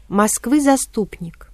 Москвы заступник.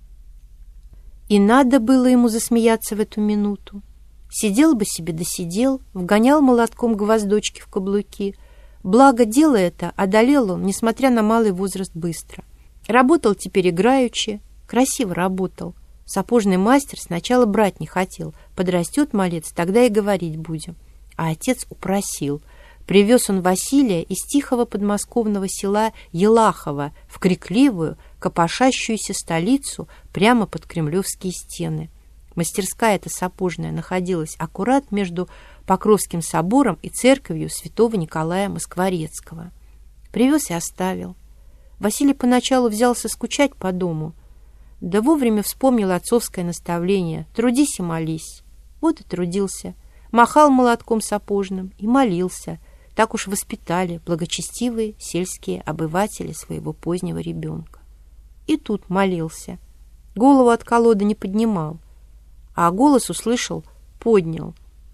И надо было ему засмеяться в эту минуту. Сидел бы себе да сидел, вгонял молотком гвоздочки в каблуки. Благо дело это одолел он, несмотря на малый возраст, быстро. Работал теперь играючи, красиво работал. Сапожный мастер сначала брать не хотел. Подрастет малец, тогда и говорить будем. А отец упросил. Привез он Василия из тихого подмосковного села Елахово в крикливую, копошащуюся столицу прямо под кремлевские стены. Мастерская эта сапожная находилась аккурат между Покровским собором и церковью святого Николая Москворецкого. Привез и оставил. Василий поначалу взялся скучать по дому, да вовремя вспомнил отцовское наставление: трудись и молись. Вот и трудился, махал молотком сапожным и молился. Так уж воспитали благочестивые сельские обыватели своего позднего ребенка. И тут молился. Голову от колоды не поднимал, а голос услышал, поднял.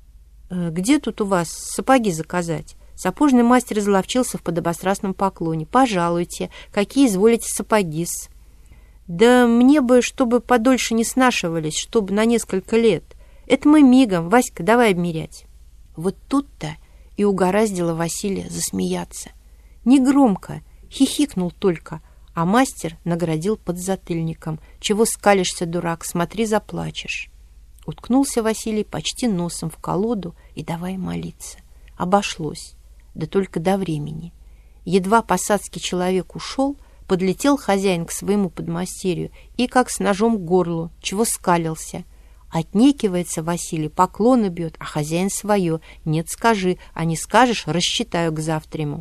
«Где тут у вас сапоги заказать?» Сапожный мастер изловчился в подобострастном поклоне. «Пожалуйте, какие изволите сапоги-с?» «Да мне бы, чтобы подольше не снашивались, чтобы на несколько лет. Это мы мигом, Васька, давай обмерять». Вот тут-то и угораздило Василия засмеяться. Негромко, хихикнул только, а мастер наградил подзатыльником. «Чего скалишься, дурак, смотри, заплачешь». Уткнулся Василий почти носом в колоду и давай молиться. Обошлось, да только до времени. Едва посадский человек ушел, подлетел хозяин к своему подмастерью и как с ножом к горлу, чего скалился. Отнекивается Василий, поклоны бьет, а хозяин свое: нет, скажи, а не скажешь, рассчитаю к завтраму.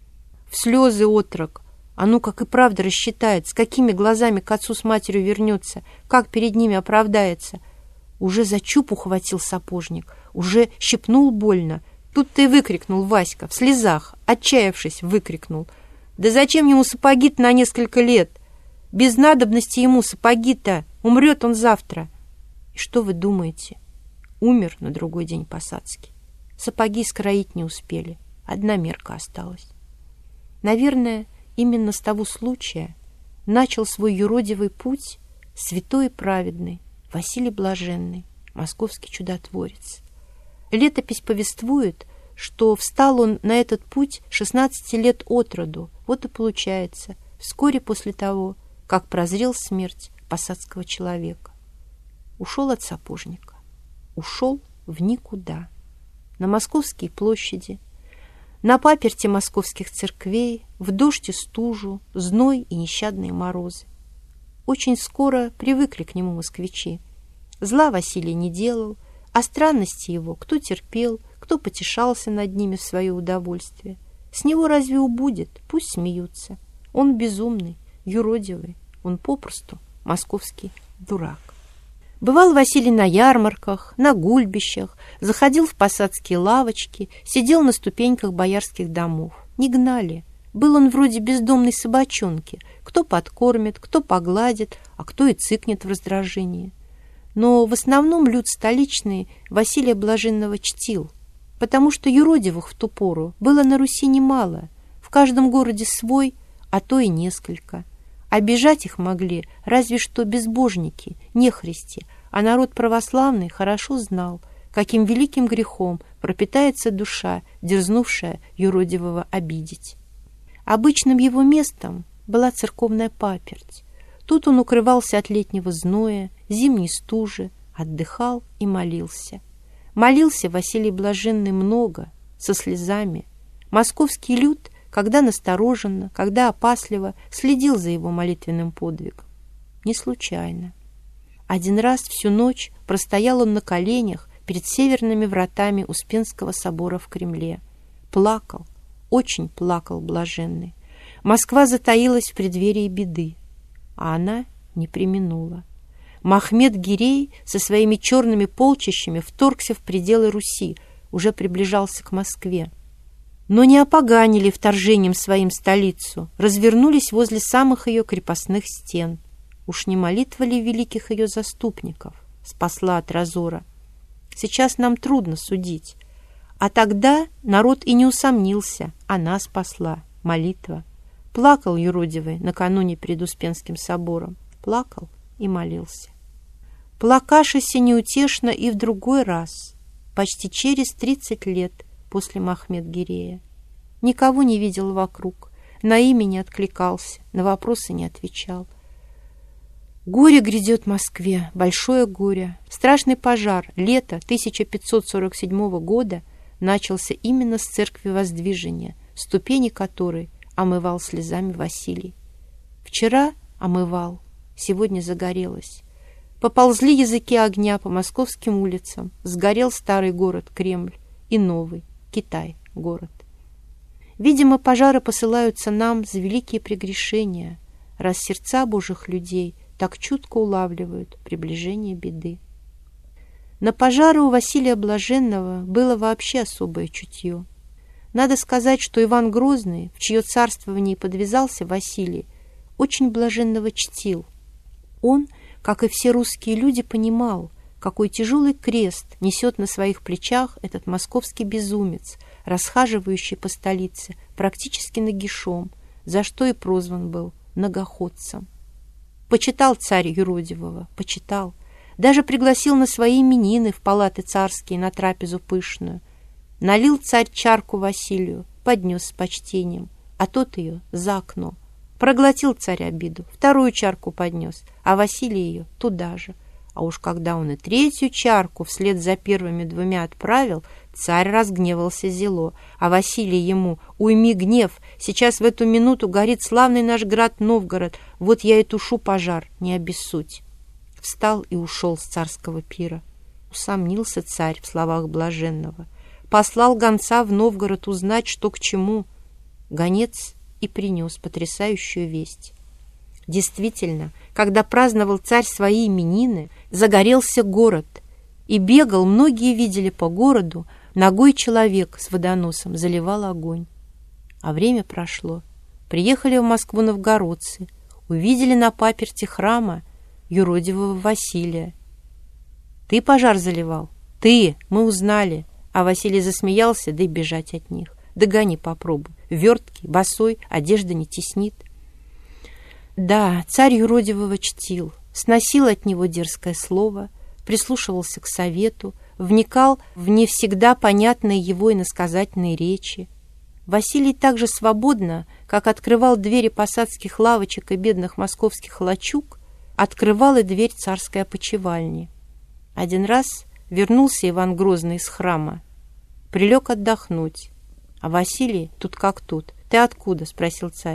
В слезы отрок. А ну, как и правда рассчитает, с какими глазами к отцу с матерью вернется, как перед ними оправдается. Уже за чуб ухватил сапожник, уже щипнул больно. Тут-то и выкрикнул Васька, в слезах, отчаявшись, выкрикнул: «Да зачем ему сапоги-то на несколько лет? Без надобности ему сапоги-то, умрет он завтра». И что вы думаете? Умер на другой день посадский. Сапоги скроить не успели, одна мерка осталась. Наверное, именно с того случая начал свой юродивый путь святой и праведный Василий Блаженный, московский чудотворец. Летопись повествует, что встал он на этот путь 16 лет от роду. Вот и получается, вскоре после того, как прозрел смерть посадского человека. Ушел от сапожника, ушел в никуда, на Московские площади, на паперти московских церквей, в дождь и стужу, зной и нещадные морозы. Очень скоро привыкли к нему москвичи. Зла Василий не делал, а странности его кто терпел, кто потешался над ними в свое удовольствие. С него разве убудет? Пусть смеются. Он безумный, юродивый, он попросту московский дурак. Бывал Василий на ярмарках, на гульбищах, заходил в посадские лавочки, сидел на ступеньках боярских домов. Не гнали. Был он вроде бездомной собачонки. Кто подкормит, кто погладит, а кто и цыкнет в раздражении. Но в основном люд столичный Василия Блаженного чтил, потому что юродивых в ту пору было на Руси немало, в каждом городе свой, а то и несколько. Обижать их могли разве что безбожники, нехристи, а народ православный хорошо знал, каким великим грехом пропитается душа, дерзнувшая юродивого обидеть. Обычным его местом была церковная паперть. Тут он укрывался от летнего зноя, зимней стужи, отдыхал и молился. Молился Василий Блаженный много, со слезами. Московский люд, когда настороженно, когда опасливо, следил за его молитвенным подвигом. Не случайно. Один раз всю ночь простоял он на коленях перед северными вратами Успенского собора в Кремле. Плакал, очень плакал Блаженный. Москва затаилась в преддверии беды, а она не преминула. Махмед Гирей со своими черными полчищами вторгся в пределы Руси, уже приближался к Москве. Но не опоганили вторжением своим столицу, развернулись возле самых ее крепостных стен. Уж не молитва ли великих ее заступников спасла от разора? Сейчас нам трудно судить. А тогда народ и не усомнился, она спасла, молитва. Плакал юродивый накануне перед Успенским собором. Плакал и молился. Плакашися неутешно и в другой раз, почти через 30 лет после Махмед-Гирея. Никого не видел вокруг, на имя не откликался, на вопросы не отвечал. Горе грядет Москве, большое горе. Страшный пожар лета 1547 года начался именно с церкви Воздвижения, ступени которой омывал слезами Василий. Вчера омывал, сегодня загорелось. Поползли языки огня по московским улицам, сгорел старый город Кремль и новый Китай город. Видимо, пожары посылаются нам за великие прегрешения, раз сердца Божьих людей так чутко улавливают приближение беды. На пожары у Василия Блаженного было вообще особое чутье. Надо сказать, что Иван Грозный, в чье царствование подвязался Василий, очень Блаженного чтил. Он, как и все русские люди, понимал, какой тяжелый крест несет на своих плечах этот московский безумец, расхаживающий по столице практически нагишом, за что и прозван был многоходцем. Почитал царь юродивого, почитал. Даже пригласил на свои именины в палаты царские на трапезу пышную. Налил царь чарку Василию, поднес с почтением, а тот ее за окно. Проглотил царь обиду, вторую чарку поднес, а Василий ее туда же. А уж когда он и третью чарку вслед за первыми двумя отправил, царь разгневался зело, а Василий ему: «Уйми гнев, сейчас в эту минуту горит славный наш град Новгород, вот я и тушу пожар, не обессудь». Встал и ушел с царского пира. Усомнился царь в словах Блаженного. Послал гонца в Новгород узнать, что к чему. Гонец и принес потрясающую весть. Действительно, когда праздновал царь свои именины, загорелся город, и бегал, многие видели по городу, нагой человек с водоносом заливал огонь. А время прошло. Приехали в Москву новгородцы, увидели на паперти храма юродивого Василия. «Ты пожар заливал? Ты! Мы узнали!» А Василий засмеялся, да и бежать от них. «Догони, попробуй. Верткий, босой, одежда не теснит». Да, царь юродивого чтил, сносил от него дерзкое слово, прислушивался к совету, вникал в не всегда понятные его иносказательные речи. Василий так же свободно, как открывал двери посадских лавочек и бедных московских лачуг, открывал и дверь царской опочивальни. Один раз вернулся Иван Грозный из храма, прилег отдохнуть, а Василий тут как тут. «Ты откуда?» — спросил царь.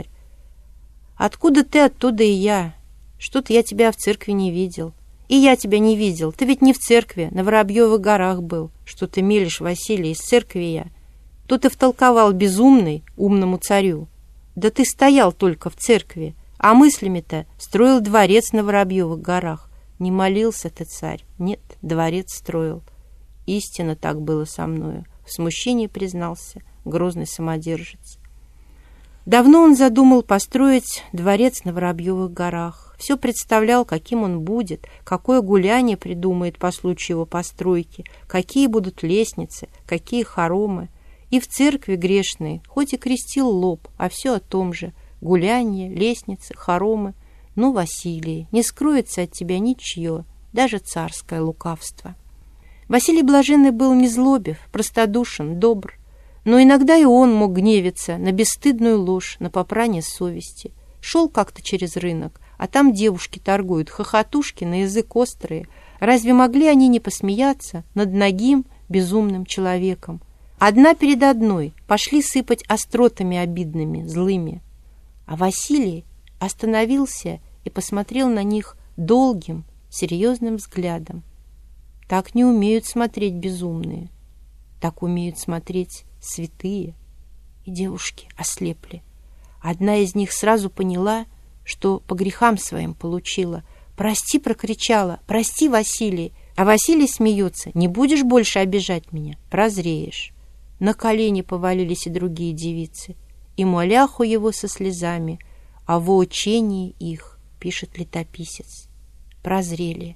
«Откуда ты, оттуда и я. Что-то я тебя в церкви не видел». «И я тебя не видел. Ты ведь не в церкви, на Воробьевых горах был. Что ты мелешь, Василий, из церкви я». Тут и втолковал безумный умному царю. «Да ты стоял только в церкви, а мыслями-то строил дворец на Воробьевых горах. Не молился ты, царь? Нет, дворец строил». Истинно так было со мною, в смущении признался грозный самодержец. Давно он задумал построить дворец на Воробьевых горах. Все представлял, каким он будет, какое гуляние придумает по случаю его постройки, какие будут лестницы, какие хоромы. И в церкви грешной, хоть и крестил лоб, а все о том же: гуляние, лестницы, хоромы. Ну, Василий, не скроется от тебя ничье, даже царское лукавство. Василий Блаженный был незлобив, простодушен, добр. Но иногда и он мог гневиться на бесстыдную ложь, на попрание совести. Шел как-то через рынок, а там девушки торгуют, хохотушки на язык острые. Разве могли они не посмеяться над нагим, безумным человеком? Одна перед одной пошли сыпать остротами обидными, злыми. А Василий остановился и посмотрел на них долгим, серьезным взглядом. Так не умеют смотреть безумные, так умеют смотреть святые. И девушки ослепли. Одна из них сразу поняла, что по грехам своим получила. «Прости!» — прокричала. «Прости, Василий!» А Василий смеется. «Не будешь больше обижать меня? Прозреешь!» На колени повалились и другие девицы. И моляху его со слезами, а во учении их, пишет летописец. Прозрели.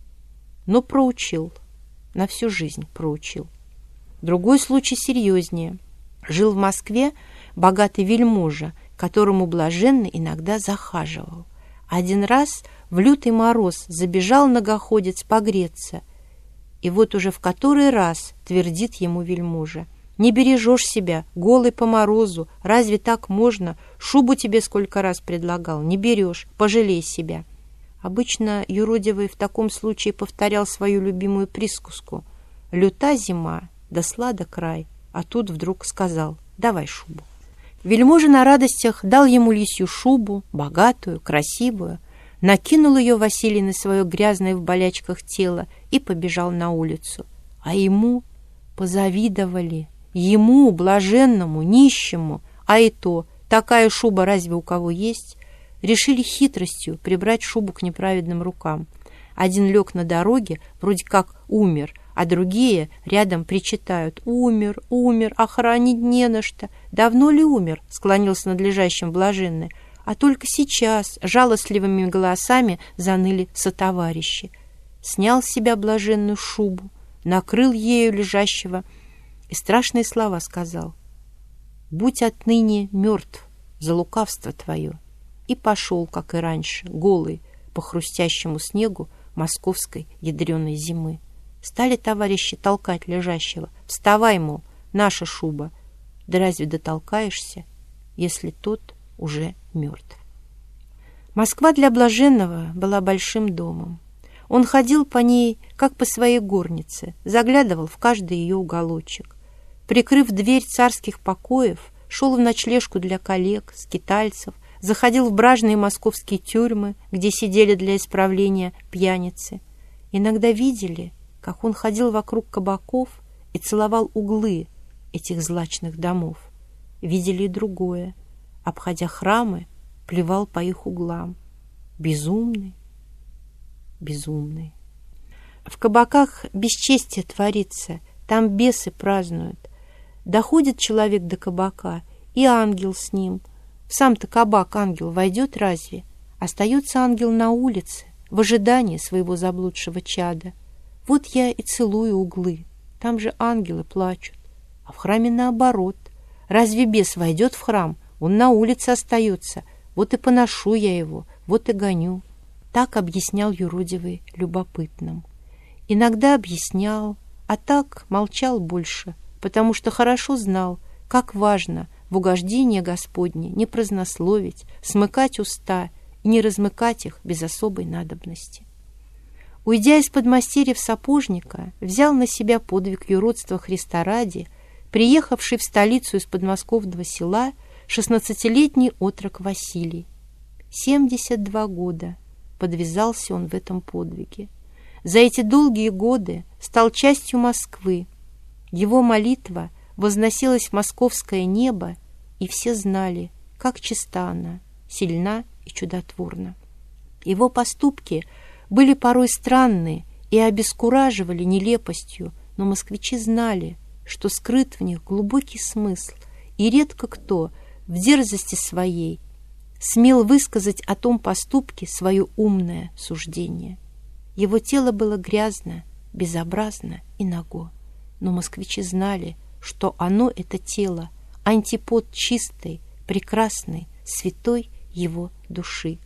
Но проучил. На всю жизнь проучил. Другой случай серьезнее. Жил в Москве богатый вельможа, к которому блаженный иногда захаживал. Один раз в лютый мороз забежал многоходец погреться, и вот уже в который раз твердит ему вельможа: «Не бережешь себя, голый по морозу, разве так можно? Шубу тебе сколько раз предлагал, не берешь, пожалей себя». Обычно юродивый в таком случае повторял свою любимую присказку: «Люта зима, да сладок рай», а тут вдруг сказал: «Давай шубу». Вельможа на радостях дал ему лисью шубу, богатую, красивую, накинул ее Василий на свое грязное в болячках тело и побежал на улицу. А ему позавидовали. Ему, блаженному, нищему, а и то, такая шуба разве у кого есть, решили хитростью прибрать шубу к неправедным рукам. Один лег на дороге, вроде как умер, а другие рядом причитают: «Умер, умер, охранить не на что». «Давно ли умер?» — склонился над лежащим блаженный. А только сейчас жалостливыми голосами заныли сотоварищи. Снял с себя блаженную шубу, накрыл ею лежащего и страшные слова сказал: «Будь отныне мертв за лукавство твое». И пошел, как и раньше, голый по хрустящему снегу московской ядреной зимы. Стали товарищи толкать лежащего: «Вставай, мол, наша шуба». Да разве дотолкаешься, если тот уже мертв? Москва для блаженного была большим домом. Он ходил по ней, как по своей горнице, заглядывал в каждый ее уголочек. Прикрыв дверь царских покоев, шел в ночлежку для коллег, скитальцев, заходил в бражные московские тюрьмы, где сидели для исправления пьяницы. Иногда видели, как он ходил вокруг кабаков и целовал углы этих злачных домов. Видели и другое: обходя храмы, плевал по их углам. Безумный, безумный. В кабаках бесчестие творится, там бесы празднуют. Доходит человек до кабака, и ангел с ним. В сам-то кабак ангел войдет разве? Остается ангел на улице, в ожидании своего заблудшего чада. Вот я и целую углы, там же ангелы плачут. А в храме наоборот. Разве бес войдет в храм? Он на улице остается. Вот и поношу я его, вот и гоню. Так объяснял юродивый любопытным. Иногда объяснял, а так молчал больше, потому что хорошо знал, как важно в угождение Господне не празднословить, смыкать уста и не размыкать их без особой надобности. Уйдя из подмастерьев сапожника, взял на себя подвиг юродства Христа ради, приехавший в столицу из подмосковного села 16-летний отрок Василий. 72 года подвязался он в этом подвиге. За эти долгие годы стал частью Москвы. Его молитва возносилась в московское небо, и все знали, как чиста она, сильна и чудотворна. Его поступки были порой странные и обескураживали нелепостью, но москвичи знали, что скрыт в них глубокий смысл, и редко кто в дерзости своей смел высказать о том поступке свое умное суждение. Его тело было грязно, безобразно и наго, но москвичи знали, что оно, это тело, антипод чистой, прекрасной, святой его души.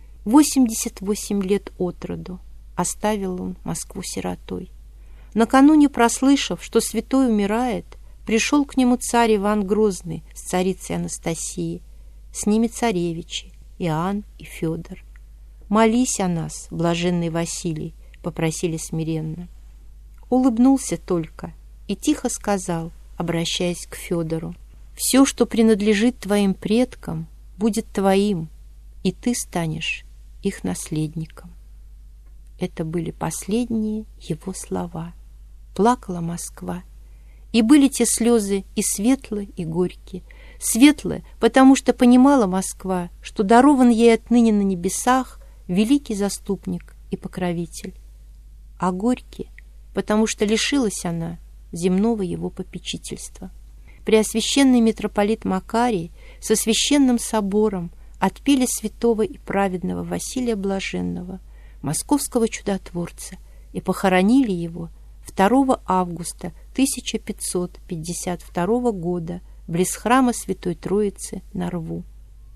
88 лет от роду оставил он Москву сиротой. Накануне, прослышав, что святой умирает, пришел к нему царь Иван Грозный с царицей Анастасией, с ними царевичи Иоанн и Федор. «Молись о нас, блаженный Василий», — попросили смиренно. Улыбнулся только и тихо сказал, обращаясь к Федору: «Все, что принадлежит твоим предкам, будет твоим, и ты станешь их наследником». Это были последние его слова. Плакала Москва. И были те слезы и светлые, и горькие. Светлые, потому что понимала Москва, что дарован ей отныне на небесах великий заступник и покровитель. А горькие, потому что лишилась она земного его попечительства. Преосвященный митрополит Макарий со священным собором отпели святого и праведного Василия Блаженного, московского чудотворца, и похоронили его 2 августа 1552 года близ храма Святой Троицы на Рву.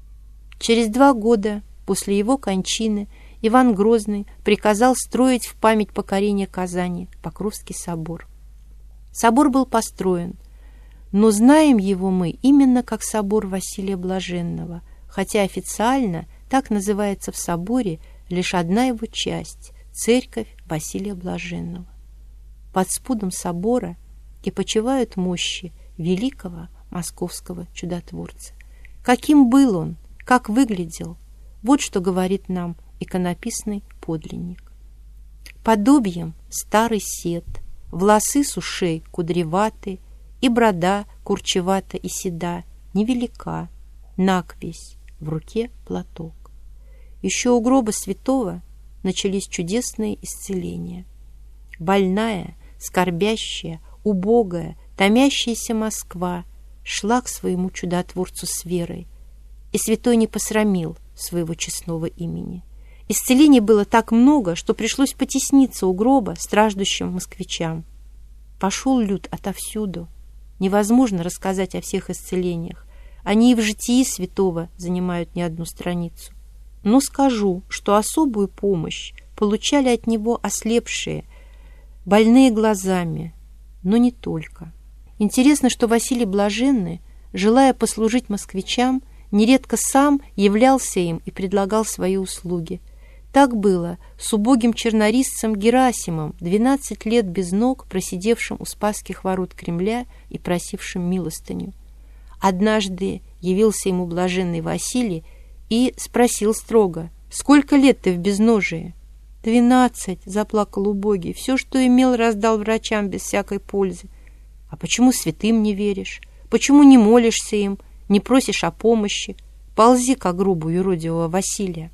Через 2 года после его кончины Иван Грозный приказал строить в память покорения Казани Покровский собор. Собор был построен, но знаем его мы именно как собор Василия Блаженного, хотя официально так называется в соборе лишь одна его часть – церковь Василия Блаженного. Под спудом собора и почивают мощи великого московского чудотворца. Каким был он, как выглядел, вот что говорит нам иконописный подлинник. Подобием старый сет, волосы с ушей кудреваты, и борода курчевата и седа, невелика, наквесь, в руке платок. Еще у гроба святого начались чудесные исцеления. Больная, скорбящая, убогая, томящаяся Москва шла к своему чудотворцу с верой, и святой не посрамил своего честного имени. Исцелений было так много, что пришлось потесниться у гроба страждущим москвичам. Пошел люд отовсюду. Невозможно рассказать о всех исцелениях. Они и в житии святого занимают не одну страницу. Но скажу, что особую помощь получали от него ослепшие, больные глазами, но не только. Интересно, что Василий Блаженный, желая послужить москвичам, нередко сам являлся им и предлагал свои услуги. Так было с убогим чернорисцем Герасимом, 12 лет без ног, просидевшим у Спасских ворот Кремля и просившим милостыню. Однажды явился ему блаженный Василий и спросил строго: «Сколько лет ты в безножии?» «12», — заплакал убогий, — «все, что имел, раздал врачам без всякой пользы». «А почему святым не веришь? Почему не молишься им, не просишь о помощи? Ползи к гробу юродивого Василия».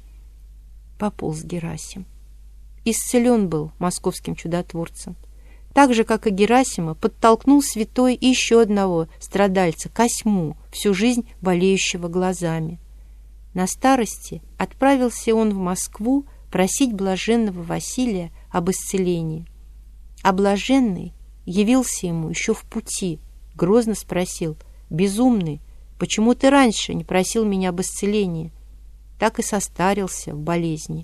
Пополз Герасим. Исцелен был московским чудотворцем. Так же, как и Герасима, подтолкнул святой и еще одного страдальца, Косьму, всю жизнь болеющего глазами. На старости отправился он в Москву просить блаженного Василия об исцелении. А блаженный явился ему еще в пути, грозно спросил: «Безумный, почему ты раньше не просил меня об исцелении?» Так и состарился в болезни.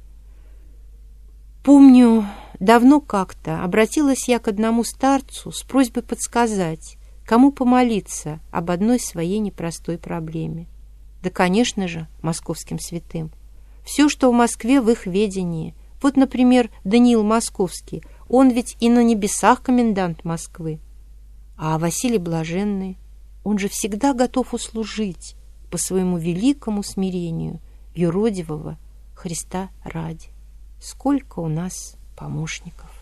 Помню, давно как-то обратилась я к одному старцу с просьбой подсказать, кому помолиться об одной своей непростой проблеме. Да, конечно же, московским святым. Все, что в Москве, в их ведении. Вот, например, Даниил Московский, он ведь и на небесах комендант Москвы. А Василий Блаженный, он же всегда готов услужить по своему великому смирению юродивого Христа ради. Сколько у нас помощников!